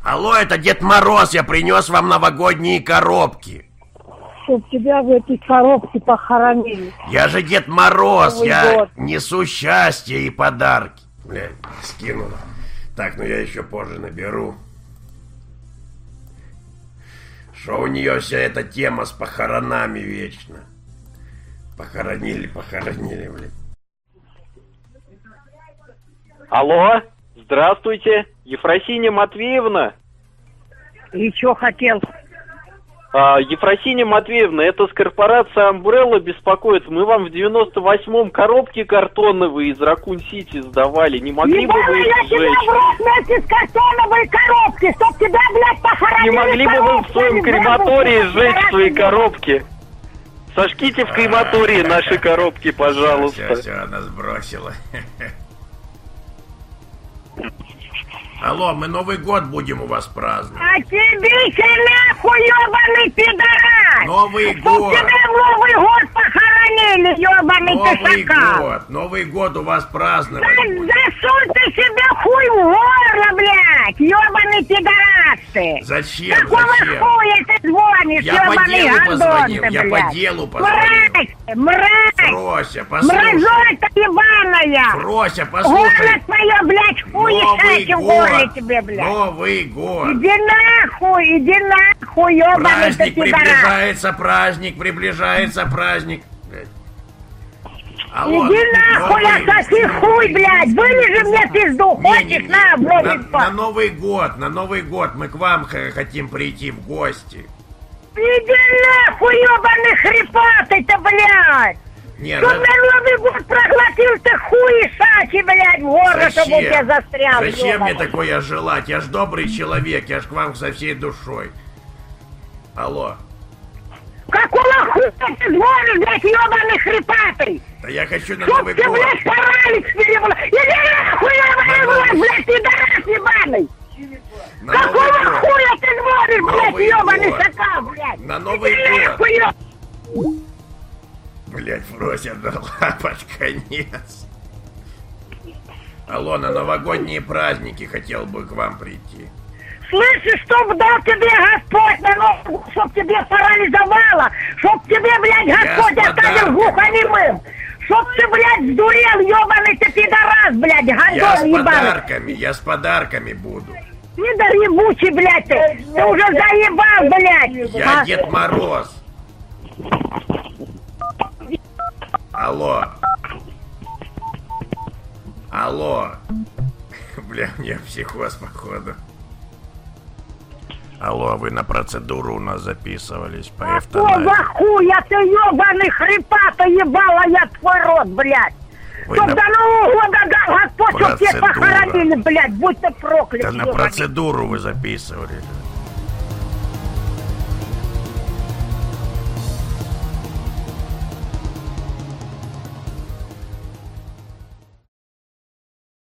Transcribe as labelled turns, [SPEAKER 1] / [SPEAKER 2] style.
[SPEAKER 1] Алло, это Дед Мороз, я принес вам новогодние коробки.
[SPEAKER 2] Чтоб тебя в этой коробке похоронили.
[SPEAKER 1] Я же Дед Мороз,
[SPEAKER 2] Новый
[SPEAKER 1] я
[SPEAKER 2] год.
[SPEAKER 1] несу счастье и подарки. Блядь, скинула. Так, ну я еще позже наберу. Что у нее вся эта тема с похоронами вечно. Похоронили, блядь.
[SPEAKER 3] Алло, здравствуйте, Ефросинья Матвеевна.
[SPEAKER 2] И что хотел?
[SPEAKER 3] Ефросинья Матвеевна, это с корпорации Umbrella беспокоит. Мы вам в 98-м коробки картоновые из Ракун-Сити сдавали. Не могли бы вы их
[SPEAKER 2] я тебя
[SPEAKER 3] сжечь?
[SPEAKER 2] в рот вместе с картоновой коробки, чтоб тебя, блядь, похоронили.
[SPEAKER 3] Не могли бы вы в своем крематории сжечь свои коробки? Сожгите в крематории наши коробки, пожалуйста.
[SPEAKER 1] Все, она сбросила. Алло, мы Новый год будем у вас праздновать.
[SPEAKER 2] А тебе нахуй, ебаный пидорас!
[SPEAKER 1] Новый
[SPEAKER 2] Чтоб
[SPEAKER 1] год!
[SPEAKER 2] тебя в Новый год похоронили, ебаный
[SPEAKER 1] Новый
[SPEAKER 2] писака!
[SPEAKER 1] год! Новый год у вас праздновать будем.
[SPEAKER 2] Засунь ты себе хуй в горло, блядь! Ебаный пидорас ты!
[SPEAKER 1] Зачем?
[SPEAKER 2] Какого
[SPEAKER 1] Зачем?
[SPEAKER 2] хуя ты звонишь,
[SPEAKER 1] Я по
[SPEAKER 2] ебаный
[SPEAKER 1] делу
[SPEAKER 2] гандон
[SPEAKER 1] позвонил,
[SPEAKER 2] ты,
[SPEAKER 1] я по
[SPEAKER 2] блядь?
[SPEAKER 1] делу позвонил.
[SPEAKER 2] Мразь!
[SPEAKER 1] Фрося, послушай.
[SPEAKER 2] Мразота ебаная!
[SPEAKER 1] Фрося,
[SPEAKER 2] Горло
[SPEAKER 1] послушай.
[SPEAKER 2] твое, блядь, хуй
[SPEAKER 1] Новый
[SPEAKER 2] в горле
[SPEAKER 1] год!
[SPEAKER 2] тебе, блядь!
[SPEAKER 1] Новый год!
[SPEAKER 2] Иди нахуй, ебаный ты
[SPEAKER 1] Праздник
[SPEAKER 2] пидорас!
[SPEAKER 1] приближается праздник. Блядь. Алло,
[SPEAKER 2] Иди нахуй,
[SPEAKER 1] Новый-
[SPEAKER 2] отсоси хуй, блядь! Вылежи мне пизду, хочешь, на, блядь!
[SPEAKER 1] на Новый год мы к вам хотим прийти в гости.
[SPEAKER 2] Иди нахуй, ебаный хрипатый-то, блядь!
[SPEAKER 1] Не,
[SPEAKER 2] Чтоб на Новый год проглотил ты хуй сачи, блядь, в горло, чтобы у тебя застрял,
[SPEAKER 1] Зачем мне
[SPEAKER 2] ебаный.
[SPEAKER 1] такое желать? Я ж добрый человек, я ж к вам со всей душой. Алло.
[SPEAKER 2] Какого хуя ты звонишь, блядь, ебаный хрипатый?
[SPEAKER 1] Да я хочу на
[SPEAKER 2] Чтоб
[SPEAKER 1] Новый
[SPEAKER 2] ты,
[SPEAKER 1] год.
[SPEAKER 2] блядь, паралич перебыл! Иди нахуй, ебаный,
[SPEAKER 1] Новый-
[SPEAKER 2] блядь, пидорас ебаный!
[SPEAKER 1] На Новый
[SPEAKER 2] Какого
[SPEAKER 1] год.
[SPEAKER 2] хуя ты звонишь, блядь,
[SPEAKER 1] Новый
[SPEAKER 2] ебаный
[SPEAKER 1] год.
[SPEAKER 2] шакал, блядь?
[SPEAKER 1] На Новый
[SPEAKER 2] Иди
[SPEAKER 1] год.
[SPEAKER 2] нахуй, ебаный.
[SPEAKER 1] Блять, Фрося дала под конец. Алло, на новогодние праздники хотел бы к вам прийти.
[SPEAKER 2] Слышишь, чтоб дал тебе Господь на Новый год, чтоб тебе парализовало, чтоб тебе, блядь, Господь
[SPEAKER 1] с
[SPEAKER 2] оставил
[SPEAKER 1] подарками.
[SPEAKER 2] глухонемым, чтоб ты, блядь, сдурел, ебаный ты пидорас, блядь, гандон ебаный.
[SPEAKER 1] Я с подарками буду.
[SPEAKER 2] Пидор ебучий, блядь, ты уже заебал, блядь.
[SPEAKER 1] Я
[SPEAKER 2] А?
[SPEAKER 1] Дед Мороз. Алло. Алло. Бля, мне психоз, походу. Алло, вы на процедуру у нас записывались по
[SPEAKER 2] Какого
[SPEAKER 1] эвтаназии.
[SPEAKER 2] хуя ты, ебаный хрипата ебала я твой рот, блядь.
[SPEAKER 1] Вы
[SPEAKER 2] Чтоб
[SPEAKER 1] на-
[SPEAKER 2] до Нового года дал Господь, чтоб тебе
[SPEAKER 1] Процедура.
[SPEAKER 2] похоронили, блядь, будь ты проклят,
[SPEAKER 1] Да на
[SPEAKER 2] ебаный.
[SPEAKER 1] процедуру вы записывали.